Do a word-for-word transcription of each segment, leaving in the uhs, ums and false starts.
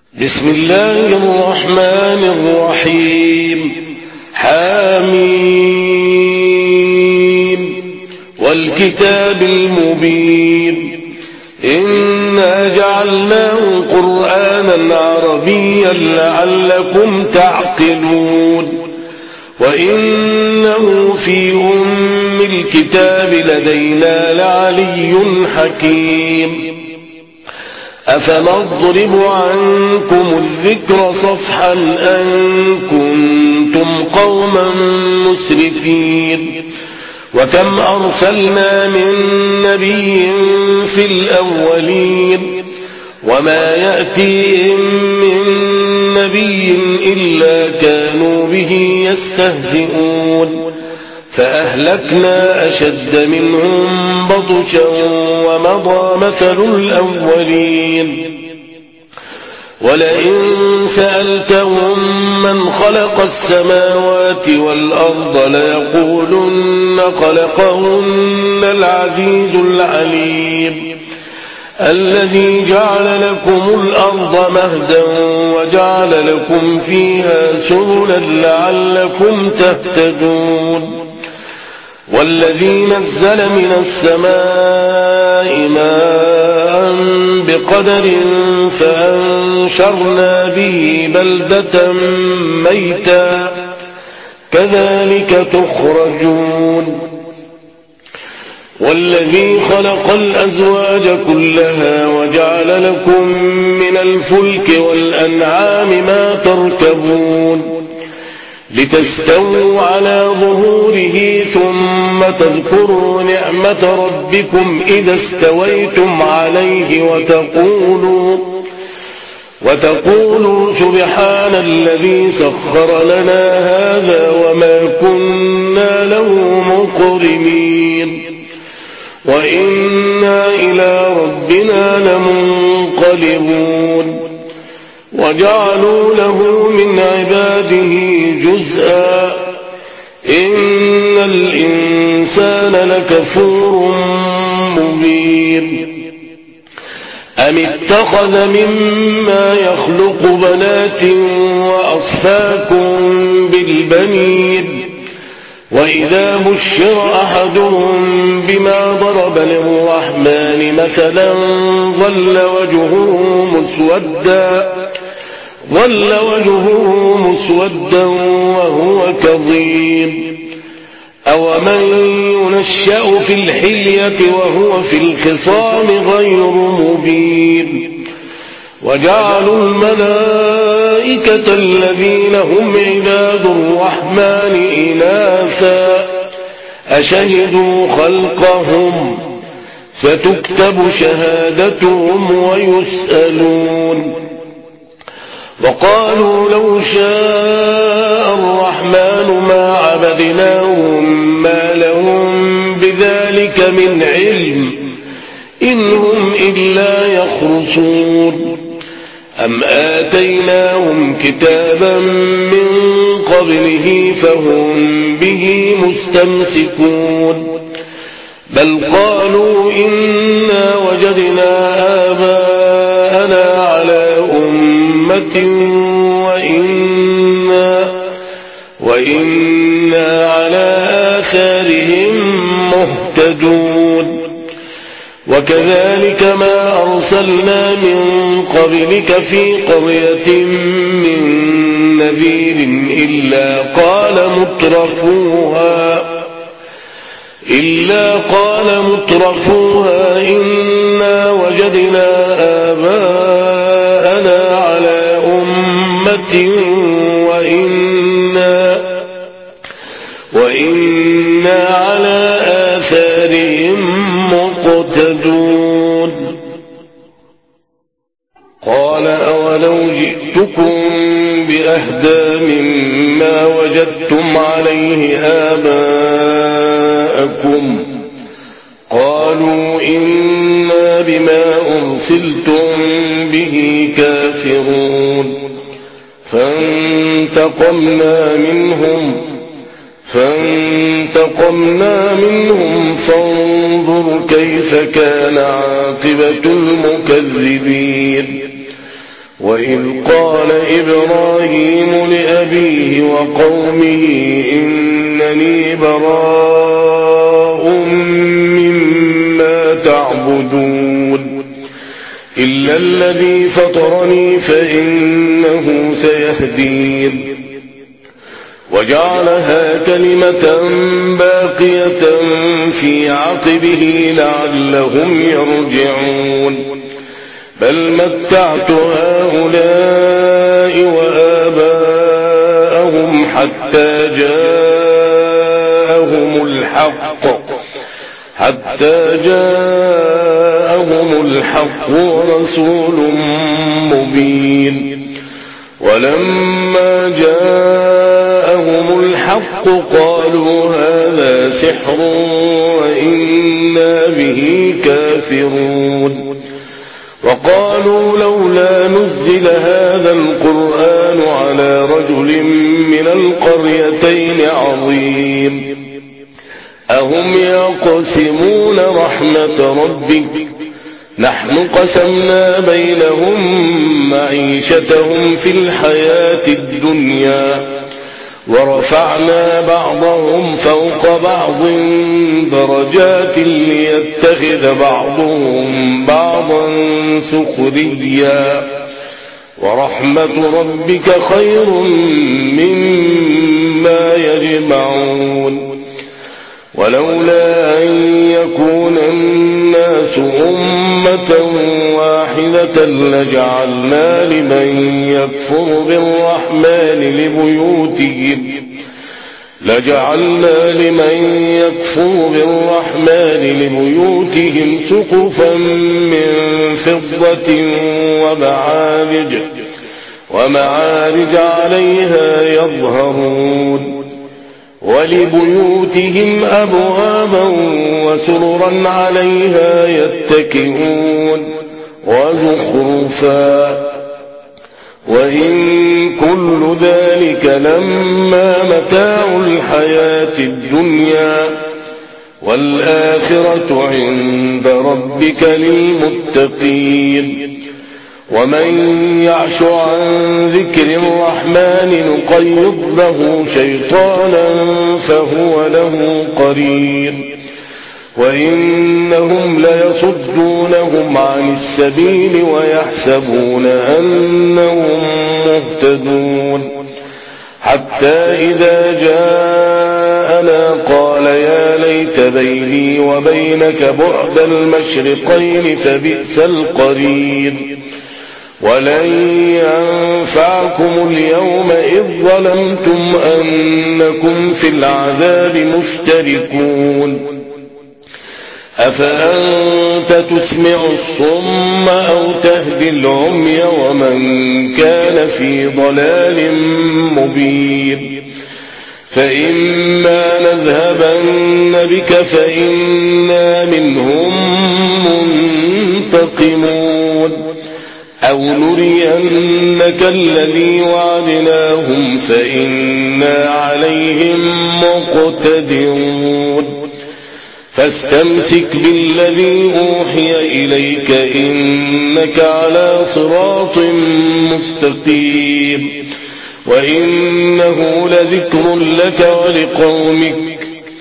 بسم الله الرحمن الرحيم. حميم والكتاب المبين إنا جعلناه قرآنا عربيا لعلكم تعقلون وإنه في أم الكتاب لدينا لعلي حكيم. أفنضرب عنكم الذكر صفحا أن كنتم قوما مسرفين وكم أرسلنا من نبي في الأولين وما يأتيهم من نبي إلا كانوا به يستهزئون فأهلكنا أشد منهم بطشا ومضى مثل الأولين. ولئن سألتهم من خلق السماوات والأرض ليقولن خلقهن العزيز العليم الذي جعل لكم الأرض مهدا وجعل لكم فيها سبلا لعلكم تهتدون والذي نزل من السماء ماء بقدر فأنشرنا به بلدة ميتا كذلك تخرجون والذي خلق الأزواج كلها وجعل لكم من الفلك والأنعام ما تركبون لتستووا على ظهوره ثم تذكروا نعمة ربكم إذا استويتم عليه وتقولوا وتقولوا سبحان الذي سخر لنا هذا وما كنا له مقرنين وإنا إلى ربنا لمنقلبون وجعلوا له من عباده جزءا إن الإنسان لكفور مبين أم اتخذ مما يخلق بنات وأصفاكم بالبنين وإذا بشر أحدهم بما ضرب للرحمن مثلا ظل وجهه مسودا ظل وجهه مسودا وهو كظيم أومن ينشأ في الحلية وهو في الخصام غير مبين وجعلوا الملائكة الذين هم عباد الرحمن إناثا أشهدوا خلقهم ستكتب شهادتهم ويسألون وقالوا لو شاء الرحمن ما عبدناهم ما لهم بذلك من علم إن هم إلا يخرصون أم آتيناهم كتابا من قبله فهم به مستمسكون بل قالوا إنا وجدنا آباءنا على أمة وإنا, وإنا على آثارهم مهتدون وكذلك ما أرسلنا من قبلك في قرية من نذير إلا قال مترفوها إلا قال مترفوها إنا وجدنا آباءنا على أمة وإنا, وإنا على آثارهم مقتدون قال أولو جئتكم بأهدى مما وجدتم عليه آباءكم قالوا إنا بما أرسلتم به كافرون فانتقمنا منهم فانتقمنا منهم فانظر كيف كان عاقبة المكذبين وإذ قال إبراهيم لأبيه وقومه إنني براء مما تعبدون إلا الذي فطرني فإنه سيهدين وجعلها كلمة باقية في عقبه لعلهم يرجعون بل متعت هؤلاء وآباءهم حتى جاءهم الحق حتى جاءهم الحق ورسول مبين ولما جاءهم الحق قالوا هذا سحر وإنا به كافرون وقالوا لولا نزل هذا القرآن على رجل من القريتين عظيم أهم يقسمون رحمة ربك نحن قسمنا بينهم معيشتهم في الحياة الدنيا ورفعنا بعضهم فوق بعض درجات ليتخذ بعضهم بعضا سخريا ورحمة ربك خير مما يجمعون ولولا أن يكون الناس أمة واحدة لجعلنا لمن يكفر بالرحمن لبيوتهم لجعلنا لمن يكفر بالرحمن لبيوتهم سقفا من فضة ومعارج ومعارج عليها يظهرون ولبيوتهم أبوابا وسررا عليها يتكئون وزخرفا وإن كل ذلك لما متاع الحياة الدنيا والآخرة عند ربك للمتقين ومن يعش عن ذكر الرحمن نقيض له شيطانا فهو له قرين وإنهم ليصدونهم عن السبيل ويحسبون أنهم مهتدون حتى إذا جاءنا قال يا ليت بيني وبينك بعد المشرقين فبئس القرين ولن ينفعكم اليوم إذ ظلمتم أنكم في العذاب مشتركون أفأنت تسمع الصم أو تهدي العمي ومن كان في ضلال مبين فإما نذهبن بك فإنا منهم منتقمون أو نرينك الذي وعدناهم فإنا عليهم مقتدرون فاستمسك بالذي أوحي إليك إنك على صراط مستقيم وإنه لذكر لك ولقومك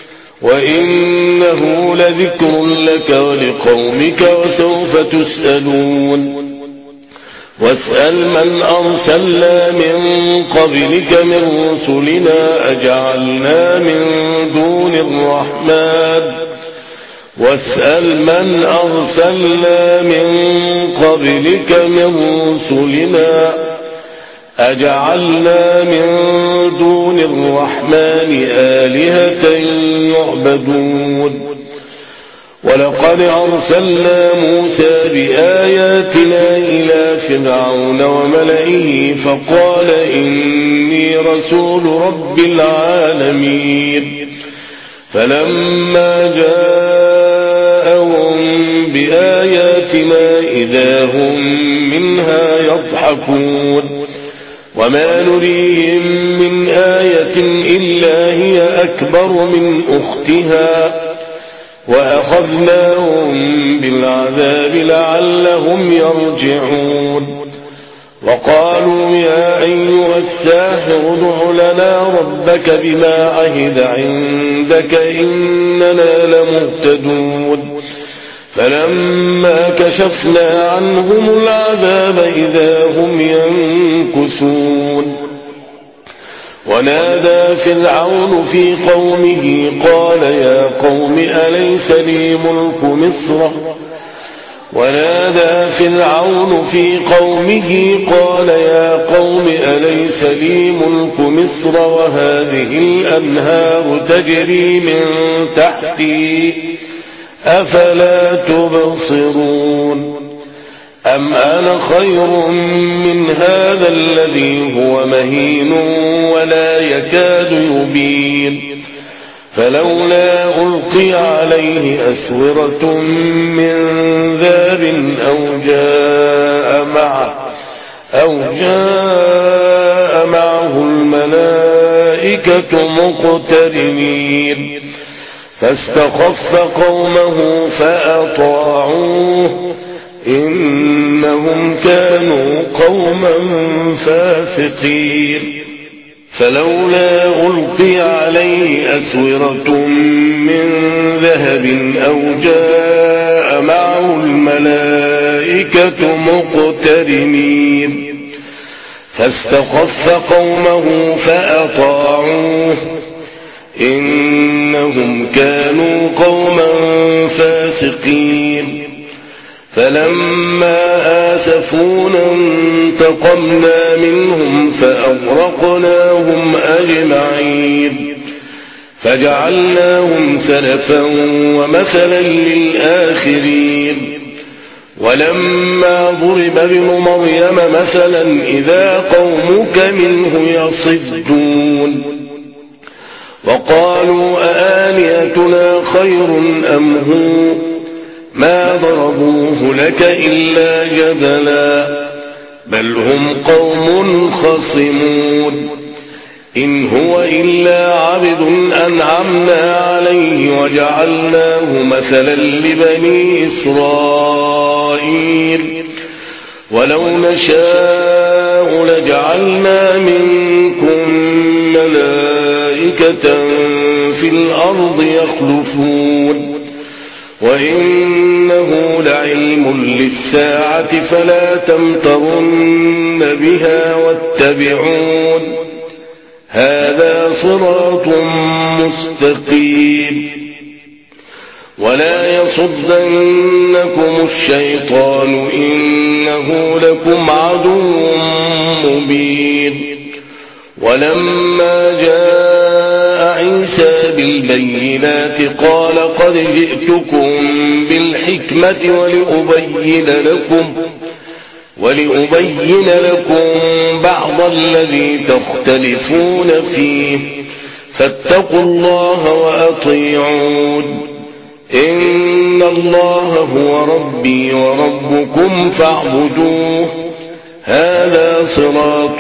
وإنه لذكر لك ولقومك وسوف تسألون واسأل من أرسلنا من قبلك من رسلنا أجعلنا من دون الرحمن واسأل من أرسلنا من قبلك من رسلنا أجعلنا من دون الرحمن آلهة يعبدون ولقد أرسلنا موسى بآياتنا إلى فرعون وملئه فقال إني رسول رب العالمين فلما جاءهم بآياتنا إذا هم منها يضحكون وما نريهم من آية إلا هي أكبر من أختها وأخذناهم بالعذاب لعلهم يرجعون وقالوا يا أيها الساحر ادع لنا ربك بما عهد عندك إننا لمهتدون فلما كشفنا عنهم العذاب إذا هم ينكثون ونادى فرعون في قومه قال يا قوم أليس لي ملك مصر ونادى فرعون في قومه قال يا قوم أليس لي ملك مصر وهذه الأنهار تجري من تحتي أفلا تبصرون أم أنا خير من هذا الذي هو مهين ولا يكاد يبين فلولا ألقي عليه أسورة من ذهب أو جاء معه أو جاء معه الملائكة مقترنين فاستخف قومه فأطاعوه إنهم كانوا قوما فاسقين فلولا ألقي عليه أسورة من ذهب أو جاء معه الملائكة مقترنين فاستخف قومه فأطاعوه إنهم كانوا قوما فاسقين فلما آسفونا انتقمنا منهم فأغرقناهم أجمعين فجعلناهم سلفا ومثلا للآخرين ولما ضرب ابن مريم مثلا إذا قومك منه يصدون وقالوا أآلهتنا خير أم هو ما ضربوه لك إلا جدلا بل هم قوم خصمون إن هو إلا عبد أنعمنا عليه وجعلناه مثلا لبني إسرائيل ولو نشاء لجعلنا منكم ملائكة في الأرض يخلفون وإنه لعلم للساعة فلا تمترن بها واتبعون هذا صراط مستقيم ولا يصدنكم الشيطان إنه لكم عدو مبين ولما جاء عيسى بالبينات قال قد جئتكم بالحكمة ولأبين لكم ولأبين لكم بعض الذي تختلفون فيه فاتقوا الله وأطيعون إن الله هو ربي وربكم فاعبدوه هذا صراط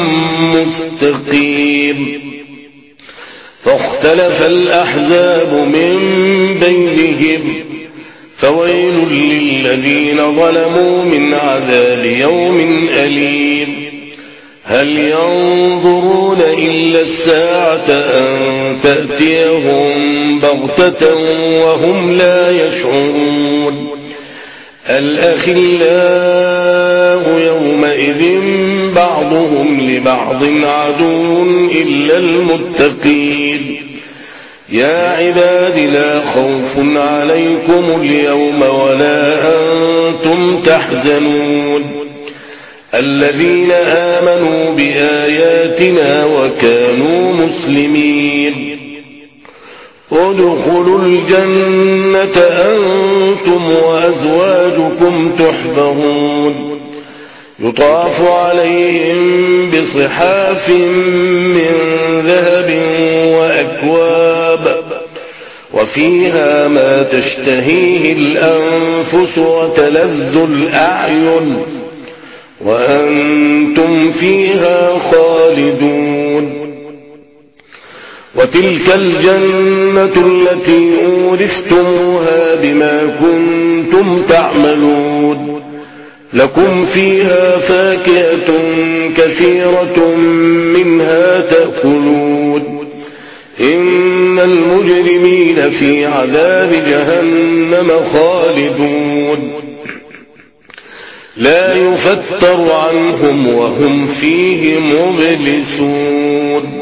مستقيم فاختلف الأحزاب من بينهم فويل للذين ظلموا من عذاب يوم أليم هل ينظرون إلا الساعة أن تأتيهم بغتة وهم لا يشعرون الأخلاء يومئذ بعضهم لبعض عدو إلا المتقين يا عباد لا خوف عليكم اليوم ولا أنتم تحزنون الذين آمنوا بآياتنا وكانوا مسلمين ادخلوا الجنة أنتم وأزواجكم تحبرون يطاف عليهم بصحاف من ذهب وأكواب وفيها ما تشتهيه الأنفس وتلذ الأعين وأنتم فيها خالدون وتلك الجنة التي أورثتموها بما كنتم تعملون لكم فيها فاكهة كثيرة منها تأكلون إن المجرمين في عذاب جهنم خالدون لا يفتر عنهم وهم فيه مبلسون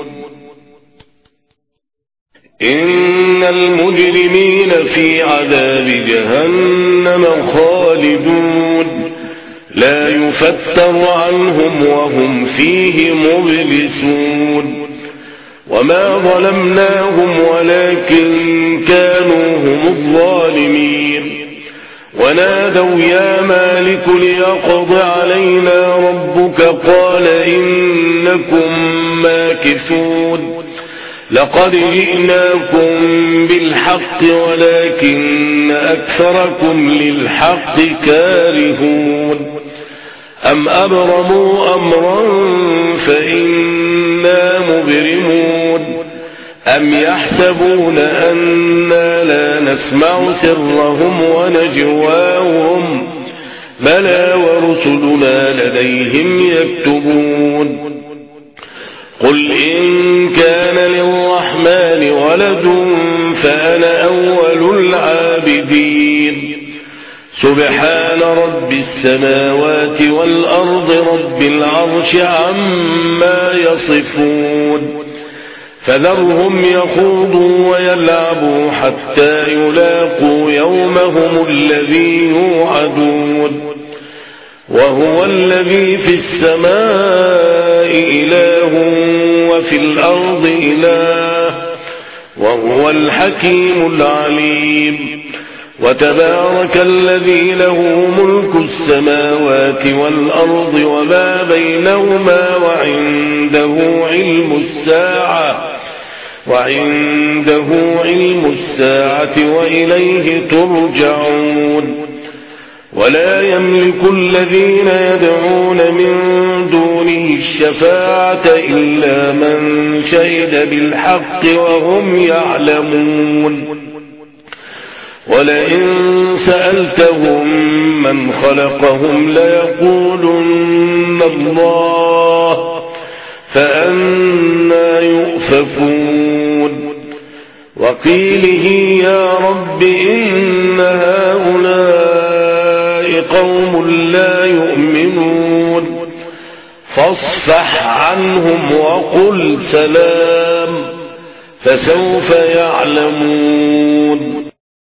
إن المجرمين في عذاب جهنم خالدون لا يفتر عنهم وهم فيه مبلسون وما ظلمناهم ولكن كانوا هم الظالمين ونادوا يا مالك ليقض علينا ربك قال إنكم ماكثون لقد جئناكم بالحق ولكن أكثركم للحق كارهون أم أبرموا أمرا فإنا مبرمون أم يحسبون أنا لا نسمع سرهم ونجواهم بلى ورسلنا لديهم يكتبون قل إن كان للرحمن ولد فأنا أول العابدين سبحان رب السماوات والأرض رب العرش عما يصفون فذرهم يخوضوا ويلعبوا حتى يلاقوا يومهم الذي يوعدون وهو الذي في السماء إله وفي الأرض إله وهو الحكيم العليم وتبارك الذي له ملك السماوات والأرض وما بينهما وعنده علم الساعة وعنده علم الساعة وإليه ترجعون ولا يملك الذين يدعون من دونه الشفاعة إلا من شهد بالحق وهم يعلمون ولئن سألتهم من خلقهم ليقولن الله فأنى يؤفكون وقيله يا رب إن هؤلاء قوم لا يؤمنون فاصفح عنهم وقل سلام فسوف يعلمون